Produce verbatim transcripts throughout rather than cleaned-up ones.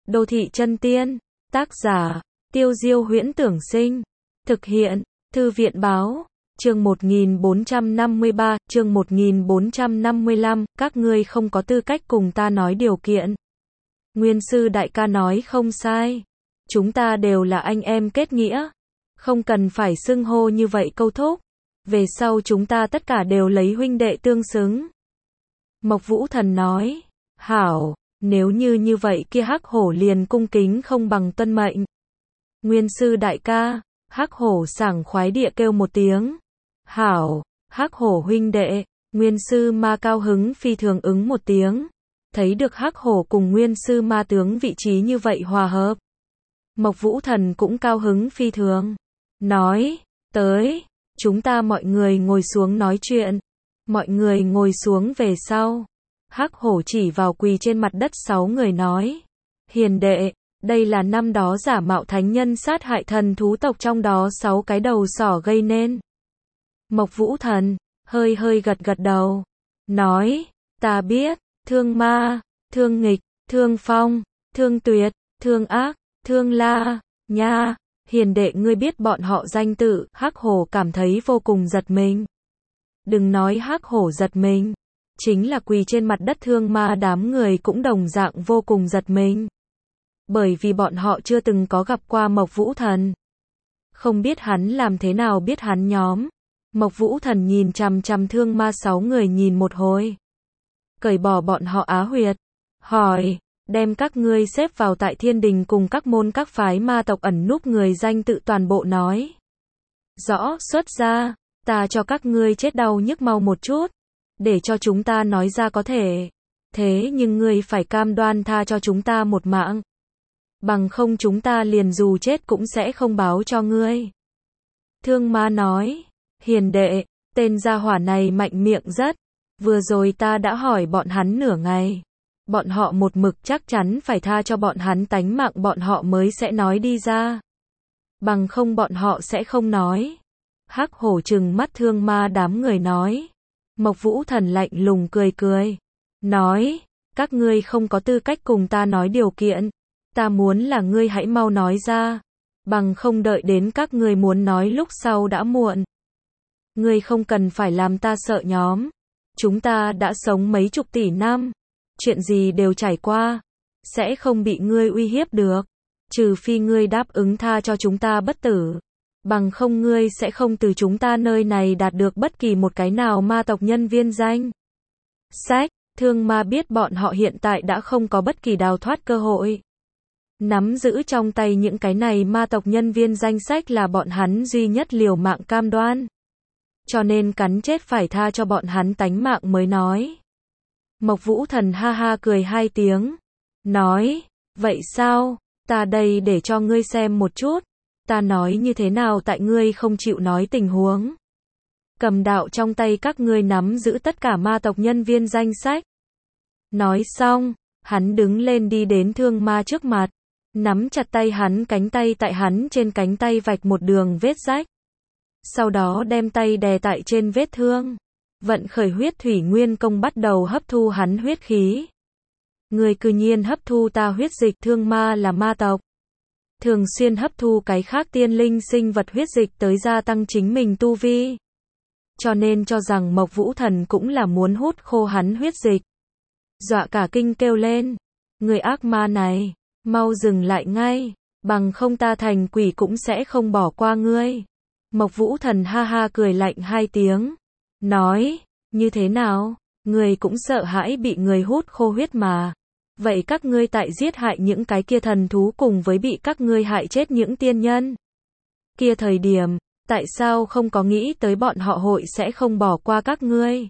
Đô thị chân tiên, tác giả, Tiêu Diêu Huyễn Tưởng Sinh, thực hiện, Thư viện Báo, chương một nghìn bốn trăm năm mươi ba, chương một nghìn bốn trăm năm mươi lăm, các ngươi không có tư cách cùng ta nói điều kiện. Nguyên sư đại ca nói không sai, chúng ta đều là anh em kết nghĩa, không cần phải xưng hô như vậy câu thúc, về sau chúng ta tất cả đều lấy huynh đệ tương xứng. Mộc Vũ Thần nói, hảo, nếu như như vậy kia Hắc Hổ liền cung kính không bằng tuân mệnh. Nguyên sư đại ca, Hắc Hổ sảng khoái địa kêu một tiếng. Hảo, Hắc Hổ huynh đệ, Nguyên sư ma cao hứng phi thường ứng một tiếng. Thấy được Hắc Hổ cùng Nguyên sư ma tướng vị trí như vậy hòa hợp. Mộc Vũ Thần cũng cao hứng phi thường. Nói, tới, chúng ta mọi người ngồi xuống nói chuyện. Mọi người ngồi xuống về sau. Hắc Hổ chỉ vào quỳ trên mặt đất sáu người nói. Hiền đệ, đây là năm đó giả mạo thánh nhân sát hại thần thú tộc trong đó sáu cái đầu sỏ gây nên. Mộc Vũ Thần, hơi hơi gật gật đầu. Nói, ta biết, Thương Ma, Thương Nghịch, Thương Phong, Thương Tuyệt, Thương Ác, Thương La, nha, hiền đệ ngươi biết bọn họ danh tự. Hắc Hổ cảm thấy vô cùng giật mình. Đừng nói Hắc Hổ giật mình, chính là quỳ trên mặt đất Thương Ma đám người cũng đồng dạng vô cùng giật mình. Bởi vì bọn họ chưa từng có gặp qua Mộc Vũ Thần. Không biết hắn làm thế nào biết hắn nhóm. Mộc Vũ Thần nhìn chằm chằm Thương Ma sáu người nhìn một hồi. Cởi bỏ bọn họ á huyệt. Hỏi, đem các ngươi xếp vào tại thiên đình cùng các môn các phái ma tộc ẩn núp người danh tự toàn bộ nói. Rõ, xuất ra, ta cho các ngươi chết đau nhức mau một chút. Để cho chúng ta nói ra có thể. Thế nhưng ngươi phải cam đoan tha cho chúng ta một mạng. Bằng không chúng ta liền dù chết cũng sẽ không báo cho ngươi. Thương Ma nói, hiền đệ, tên gia hỏa này mạnh miệng rất. Vừa rồi ta đã hỏi bọn hắn nửa ngày. Bọn họ một mực chắc chắn phải tha cho bọn hắn tánh mạng bọn họ mới sẽ nói đi ra. Bằng không bọn họ sẽ không nói. Hắc Hổ trừng mắt Thương Ma đám người nói. Mộc Vũ Thần lạnh lùng cười cười. Nói, các ngươi không có tư cách cùng ta nói điều kiện. Ta muốn là ngươi hãy mau nói ra. Bằng không đợi đến các ngươi muốn nói lúc sau đã muộn. Ngươi không cần phải làm ta sợ nhóm. Chúng ta đã sống mấy chục tỷ năm. Chuyện gì đều trải qua. Sẽ không bị ngươi uy hiếp được. Trừ phi ngươi đáp ứng tha cho chúng ta bất tử. Bằng không ngươi sẽ không từ chúng ta nơi này đạt được bất kỳ một cái nào ma tộc nhân viên danh. Sách, Thương Ma biết bọn họ hiện tại đã không có bất kỳ đào thoát cơ hội. Nắm giữ trong tay những cái này ma tộc nhân viên danh sách là bọn hắn duy nhất liều mạng cam đoan. Cho nên cắn chết phải tha cho bọn hắn tánh mạng mới nói. Mộc Vũ Thần ha ha cười hai tiếng. Nói, vậy sao, ta đây để cho ngươi xem một chút. Ta nói như thế nào tại ngươi không chịu nói tình huống. Cầm đạo trong tay các ngươi nắm giữ tất cả ma tộc nhân viên danh sách. Nói xong, hắn đứng lên đi đến Thương Ma trước mặt. Nắm chặt tay hắn cánh tay tại hắn trên cánh tay vạch một đường vết rách. Sau đó đem tay đè tại trên vết thương. Vận khởi huyết thủy nguyên công bắt đầu hấp thu hắn huyết khí. Người cư nhiên hấp thu ta huyết dịch. Thương Ma là ma tộc. Thường xuyên hấp thu cái khác tiên linh sinh vật huyết dịch tới gia tăng chính mình tu vi. Cho nên cho rằng Mộc Vũ Thần cũng là muốn hút khô hắn huyết dịch. Dọa cả kinh kêu lên. Người ác ma này, mau dừng lại ngay, bằng không ta thành quỷ cũng sẽ không bỏ qua ngươi. Mộc Vũ Thần ha ha cười lạnh hai tiếng. Nói, như thế nào, người cũng sợ hãi bị người hút khô huyết mà. Vậy các ngươi tại giết hại những cái kia thần thú cùng với bị các ngươi hại chết những tiên nhân. Kia thời điểm, tại sao không có nghĩ tới bọn họ hội sẽ không bỏ qua các ngươi?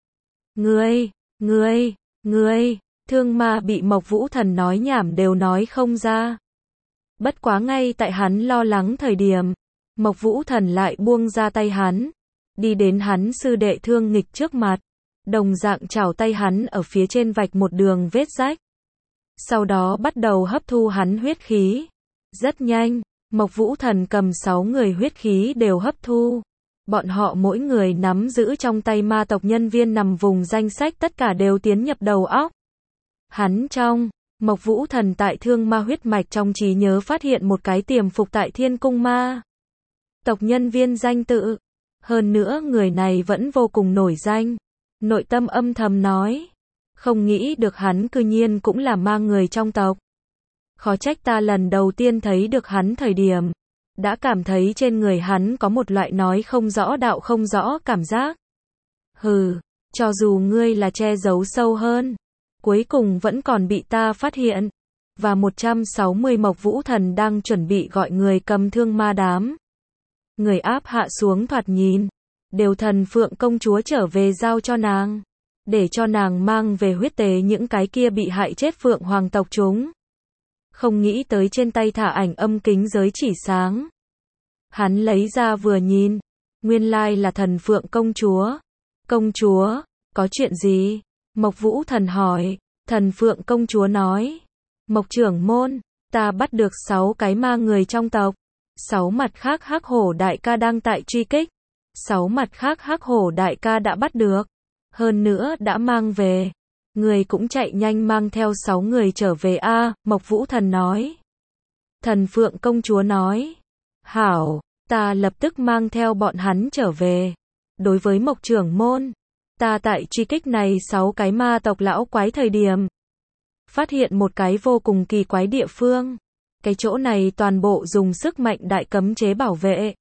Ngươi, ngươi, ngươi, Thương Ma bị Mộc Vũ Thần nói nhảm đều nói không ra. Bất quá ngay tại hắn lo lắng thời điểm, Mộc Vũ Thần lại buông ra tay hắn, đi đến hắn sư đệ Thương Nghịch trước mặt, đồng dạng chảo tay hắn ở phía trên vạch một đường vết rách. Sau đó bắt đầu hấp thu hắn huyết khí. Rất nhanh, Mộc Vũ Thần cầm sáu người huyết khí đều hấp thu. Bọn họ mỗi người nắm giữ trong tay ma tộc nhân viên nằm vùng danh sách tất cả đều tiến nhập đầu óc. Hắn trong Mộc Vũ Thần tại Thương Ma huyết mạch trong trí nhớ phát hiện một cái tiềm phục tại Thiên Cung Ma tộc nhân viên danh tự. Hơn nữa người này vẫn vô cùng nổi danh. Nội tâm âm thầm nói. Không nghĩ được hắn cư nhiên cũng là ma người trong tộc. Khó trách ta lần đầu tiên thấy được hắn thời điểm. Đã cảm thấy trên người hắn có một loại nói không rõ đạo không rõ cảm giác. Hừ, cho dù ngươi là che giấu sâu hơn. Cuối cùng vẫn còn bị ta phát hiện. Và một trăm sáu mươi Mộc Vũ Thần đang chuẩn bị gọi người cầm thương ma đám. Người áp hạ xuống thoạt nhìn. Đều Thần Phượng công chúa trở về giao cho nàng. Để cho nàng mang về huyết tế những cái kia bị hại chết Phượng Hoàng tộc chúng. Không nghĩ tới trên tay thả ảnh âm kính giới chỉ sáng. Hắn lấy ra vừa nhìn. Nguyên lai là Thần Phượng công chúa. Công chúa, có chuyện gì? Mộc Vũ Thần hỏi. Thần Phượng công chúa nói. Mộc trưởng môn, ta bắt được sáu cái ma người trong tộc. Sáu mặt khác Hắc Hổ đại ca đang tại truy kích. Sáu mặt khác Hắc Hổ đại ca đã bắt được. Hơn nữa đã mang về. Người cũng chạy nhanh mang theo sáu người trở về a. Mộc Vũ Thần nói. Thần Phượng công chúa nói. Hảo, ta lập tức mang theo bọn hắn trở về. Đối với Mộc trưởng môn, ta tại truy kích này sáu cái ma tộc lão quái thời điểm. Phát hiện một cái vô cùng kỳ quái địa phương. Cái chỗ này toàn bộ dùng sức mạnh đại cấm chế bảo vệ.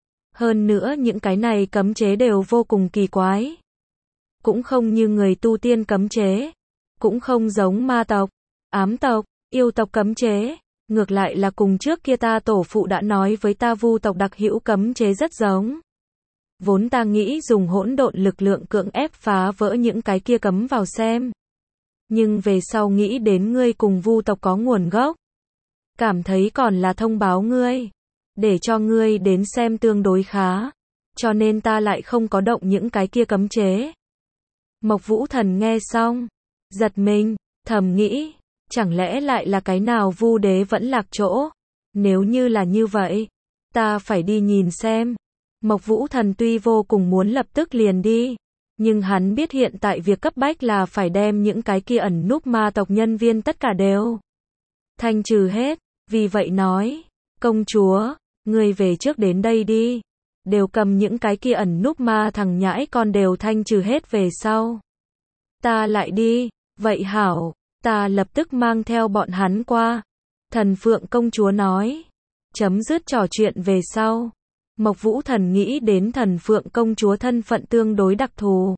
Hơn nữa những cái này cấm chế đều vô cùng kỳ quái. Cũng không như người tu tiên cấm chế. Cũng không giống ma tộc, ám tộc, yêu tộc cấm chế. Ngược lại là cùng trước kia ta tổ phụ đã nói với ta vu tộc đặc hữu cấm chế rất giống. Vốn ta nghĩ dùng hỗn độn lực lượng cưỡng ép phá vỡ những cái kia cấm vào xem. Nhưng về sau nghĩ đến ngươi cùng vu tộc có nguồn gốc. Cảm thấy còn là thông báo ngươi. Để cho ngươi đến xem tương đối khá. Cho nên ta lại không có động những cái kia cấm chế. Mộc Vũ Thần nghe xong. Giật mình, thầm nghĩ. Chẳng lẽ lại là cái nào vu đế vẫn lạc chỗ. Nếu như là như vậy. Ta phải đi nhìn xem. Mộc Vũ Thần tuy vô cùng muốn lập tức liền đi. Nhưng hắn biết hiện tại việc cấp bách là phải đem những cái kia ẩn núp ma tộc nhân viên tất cả đều thanh trừ hết. Vì vậy nói, công chúa, ngươi về trước đến đây đi. Đều cầm những cái kia ẩn núp ma thằng nhãi con đều thanh trừ hết về sau. Ta lại đi, vậy hảo, ta lập tức mang theo bọn hắn qua. Thần Phượng công chúa nói, chấm dứt trò chuyện về sau. Mộc Vũ Thần nghĩ đến Thần Phượng công chúa thân phận tương đối đặc thù.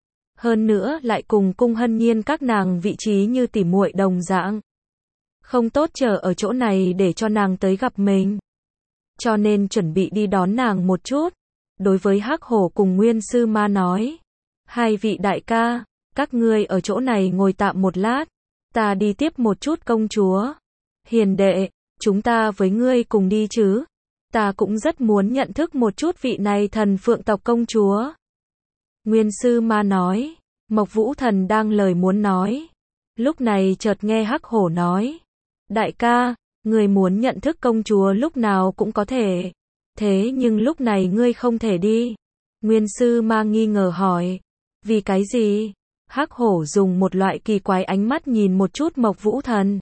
Hơn nữa lại cùng Cung Hân Nhiên các nàng vị trí như tỉ muội đồng dạng. Không tốt chờ ở chỗ này để cho nàng tới gặp mình. Cho nên chuẩn bị đi đón nàng một chút. Đối với Hắc Hổ cùng Nguyên Sư Ma nói. Hai vị đại ca, các ngươi ở chỗ này ngồi tạm một lát. Ta đi tiếp một chút công chúa. Hiền đệ, chúng ta với ngươi cùng đi chứ. Ta cũng rất muốn nhận thức một chút vị này Thần Phượng tộc công chúa. Nguyên Sư Ma nói. Mộc Vũ Thần đang lời muốn nói. Lúc này chợt nghe Hắc Hổ nói. Đại ca, ngươi muốn nhận thức công chúa lúc nào cũng có thể. Thế nhưng lúc này ngươi không thể đi. Nguyên Sư Ma nghi ngờ hỏi. Vì cái gì? Hắc Hổ dùng một loại kỳ quái ánh mắt nhìn một chút Mộc Vũ Thần.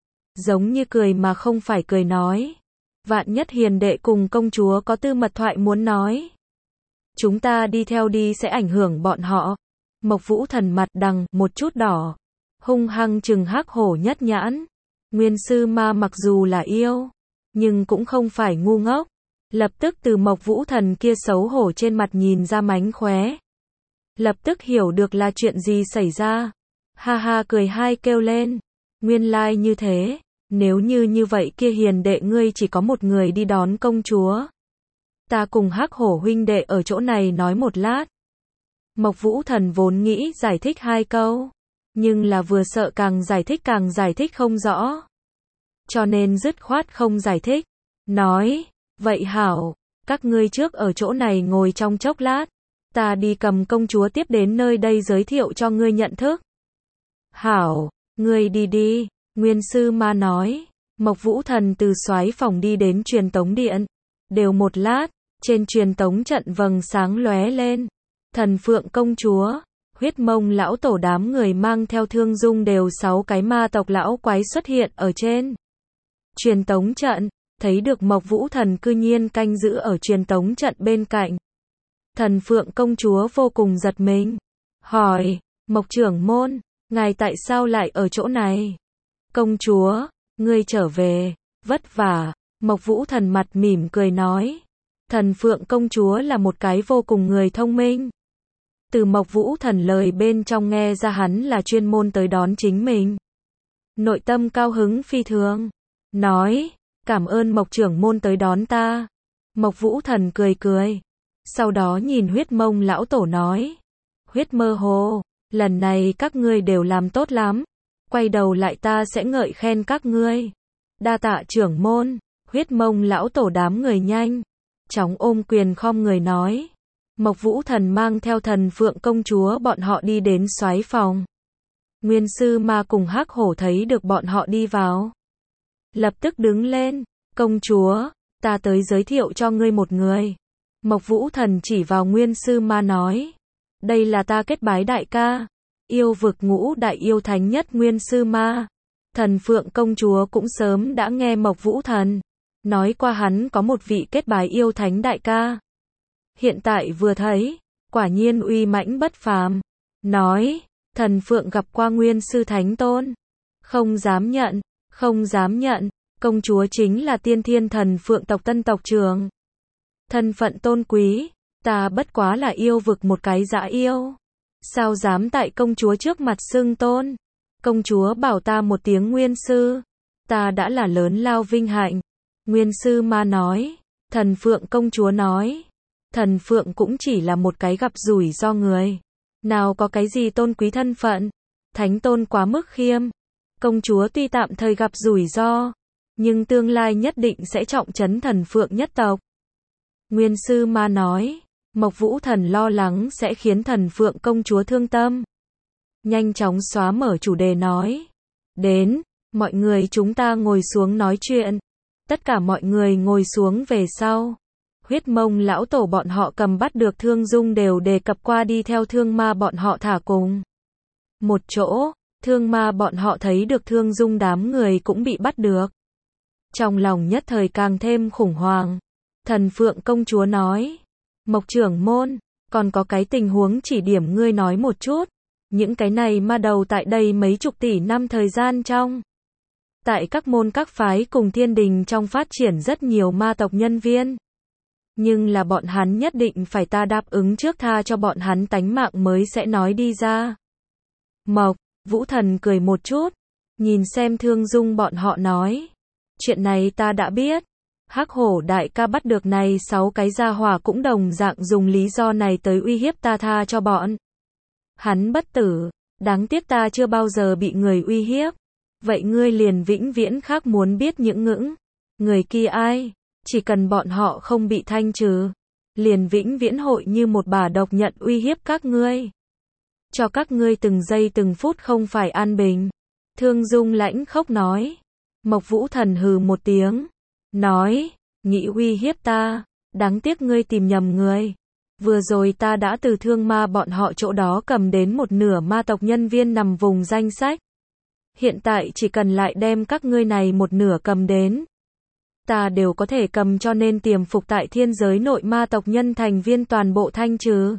Giống như cười mà không phải cười nói. Vạn nhất hiền đệ cùng công chúa có tư mật thoại muốn nói. Chúng ta đi theo đi sẽ ảnh hưởng bọn họ. Mộc Vũ Thần mặt đằng một chút đỏ. Hung hăng trừng Hắc Hổ nhất nhãn. Nguyên Sư Ma mặc dù là yêu. Nhưng cũng không phải ngu ngốc. Lập tức từ Mộc Vũ Thần kia xấu hổ trên mặt nhìn ra mánh khóe. Lập tức hiểu được là chuyện gì xảy ra. Ha ha cười hai kêu lên. Nguyên lai like như thế. Nếu như như vậy kia hiền đệ ngươi chỉ có một người đi đón công chúa. Ta cùng Hắc Hổ huynh đệ ở chỗ này nói một lát. Mộc Vũ Thần vốn nghĩ giải thích hai câu. Nhưng là vừa sợ càng giải thích càng giải thích không rõ. Cho nên dứt khoát không giải thích. Nói, vậy hảo, các ngươi trước ở chỗ này ngồi trong chốc lát. Ta đi cầm công chúa tiếp đến nơi đây giới thiệu cho ngươi nhận thức. Hảo, ngươi đi đi. Nguyên Sư Ma nói. Mộc Vũ Thần từ soái phòng đi đến truyền tống điện. Đều một lát, trên truyền tống trận vầng sáng lóe lên. Thần Phượng công chúa, Huyết Mông lão tổ đám người mang theo Thương Dung đều sáu cái ma tộc lão quái xuất hiện ở trên truyền tống trận, thấy được Mộc Vũ Thần cư nhiên canh giữ ở truyền tống trận bên cạnh. Thần Phượng công chúa vô cùng giật mình, hỏi, Mộc trưởng môn, ngài tại sao lại ở chỗ này? Công chúa, ngươi trở về, vất vả. Mộc Vũ Thần mặt mỉm cười nói, Thần Phượng công chúa là một cái vô cùng người thông minh. Từ Mộc Vũ Thần lời bên trong nghe ra hắn là chuyên môn tới đón chính mình. Nội tâm cao hứng phi thường, nói, cảm ơn Mộc trưởng môn tới đón ta. Mộc Vũ Thần cười cười, sau đó nhìn Huyết Mông lão tổ nói, Huyết Mơ Hồ, lần này các ngươi đều làm tốt lắm, quay đầu lại ta sẽ ngợi khen các ngươi. Đa tạ trưởng môn. Huyết Mông lão tổ đám người nhanh chóng ôm quyền khom người nói. Mộc Vũ Thần mang theo Thần Phượng công chúa bọn họ đi đến soái phòng. Nguyên Sư Ma cùng Hắc Hổ thấy được bọn họ đi vào, lập tức đứng lên, công chúa, ta tới giới thiệu cho ngươi một người. Mộc Vũ Thần chỉ vào Nguyên Sư Ma nói, đây là ta kết bái đại ca, yêu vực ngũ đại yêu thánh nhất Nguyên Sư Ma. Thần Phượng công chúa cũng sớm đã nghe Mộc Vũ Thần nói qua hắn có một vị kết bái yêu thánh đại ca. Hiện tại vừa thấy, quả nhiên uy mãnh bất phàm. Nói, Thần Phượng gặp qua Nguyên Sư Thánh Tôn. Không dám nhận, không dám nhận, công chúa chính là tiên thiên Thần Phượng tộc tân tộc trưởng. Thân phận tôn quý, ta bất quá là yêu vực một cái dã yêu. Sao dám tại công chúa trước mặt xưng tôn? Công chúa bảo ta một tiếng Nguyên Sư, ta đã là lớn lao vinh hạnh. Nguyên Sư Ma nói, Thần Phượng công chúa nói, Thần Phượng cũng chỉ là một cái gặp rủi ro người. Nào có cái gì tôn quý thân phận, thánh tôn quá mức khiêm. Công chúa tuy tạm thời gặp rủi ro, nhưng tương lai nhất định sẽ trọng trấn Thần Phượng nhất tộc. Nguyên Sư Ma nói, Mộc Vũ Thần lo lắng sẽ khiến Thần Phượng công chúa thương tâm. Nhanh chóng xóa mở chủ đề nói, đến, mọi người chúng ta ngồi xuống nói chuyện. Tất cả mọi người ngồi xuống về sau. Huyết Mông lão tổ bọn họ cầm bắt được Thương Dung đều đề cập qua đi theo Thương Ma bọn họ thả cùng một chỗ. Thương Ma bọn họ thấy được Thương Dung đám người cũng bị bắt được, trong lòng nhất thời càng thêm khủng hoảng. Thần Phượng công chúa nói, Mộc trưởng môn, còn có cái tình huống chỉ điểm ngươi nói một chút. Những cái này ma đầu tại đây mấy chục tỷ năm thời gian trong, tại các môn các phái cùng thiên đình trong phát triển rất nhiều ma tộc nhân viên. Nhưng là bọn hắn nhất định phải ta đáp ứng trước tha cho bọn hắn tánh mạng mới sẽ nói đi ra. Mộc Vũ Thần cười một chút, nhìn xem Thương Dung bọn họ nói, chuyện này ta đã biết. Hắc Hổ đại ca bắt được này sáu cái gia hỏa cũng đồng dạng dùng lý do này tới uy hiếp ta tha cho bọn hắn bất tử. Đáng tiếc ta chưa bao giờ bị người uy hiếp. Vậy ngươi liền vĩnh viễn khác muốn biết những ngưỡng người kia ai? Chỉ cần bọn họ không bị thanh trừ, liền vĩnh viễn hội như một bả độc nhận uy hiếp các ngươi, cho các ngươi từng giây từng phút không phải an bình. Thương Dung lãnh khốc nói. Mộc Vũ Thần hừ một tiếng, nói, nghĩ uy hiếp ta, đáng tiếc ngươi tìm nhầm người. Vừa rồi ta đã từ Thương Ma bọn họ chỗ đó cầm đến một nửa ma tộc nhân viên nằm vùng danh sách. Hiện tại chỉ cần lại đem các ngươi này một nửa cầm đến, ta đều có thể cầm, cho nên tiềm phục tại thiên giới nội ma tộc nhân thành viên toàn bộ thanh trừ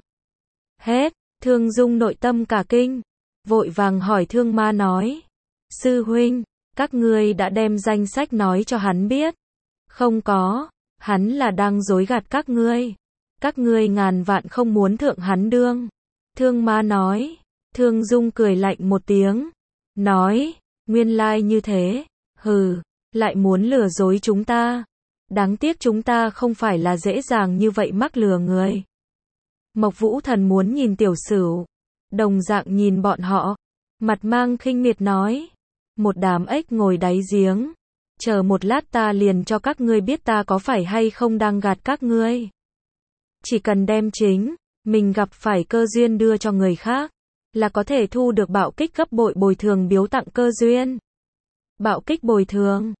hết. Thương Dung nội tâm cả kinh, vội vàng hỏi Thương Ma nói, sư huynh, các ngươi đã đem danh sách nói cho hắn biết? Không có, hắn là đang dối gạt các ngươi. Các ngươi ngàn vạn không muốn thượng hắn đương. Thương Ma nói. Thương Dung cười lạnh một tiếng, nói, nguyên lai như thế, hừ, lại muốn lừa dối chúng ta. Đáng tiếc chúng ta không phải là dễ dàng như vậy mắc lừa người. Mộc Vũ Thần muốn nhìn Tiểu Sửu, đồng dạng nhìn bọn họ, mặt mang khinh miệt nói, một đám ếch ngồi đáy giếng, chờ một lát ta liền cho các ngươi biết ta có phải hay không đang gạt các ngươi. Chỉ cần đem chính mình gặp phải cơ duyên đưa cho người khác, là có thể thu được bạo kích gấp bội bồi thường biếu tặng cơ duyên. Bạo kích bồi thường,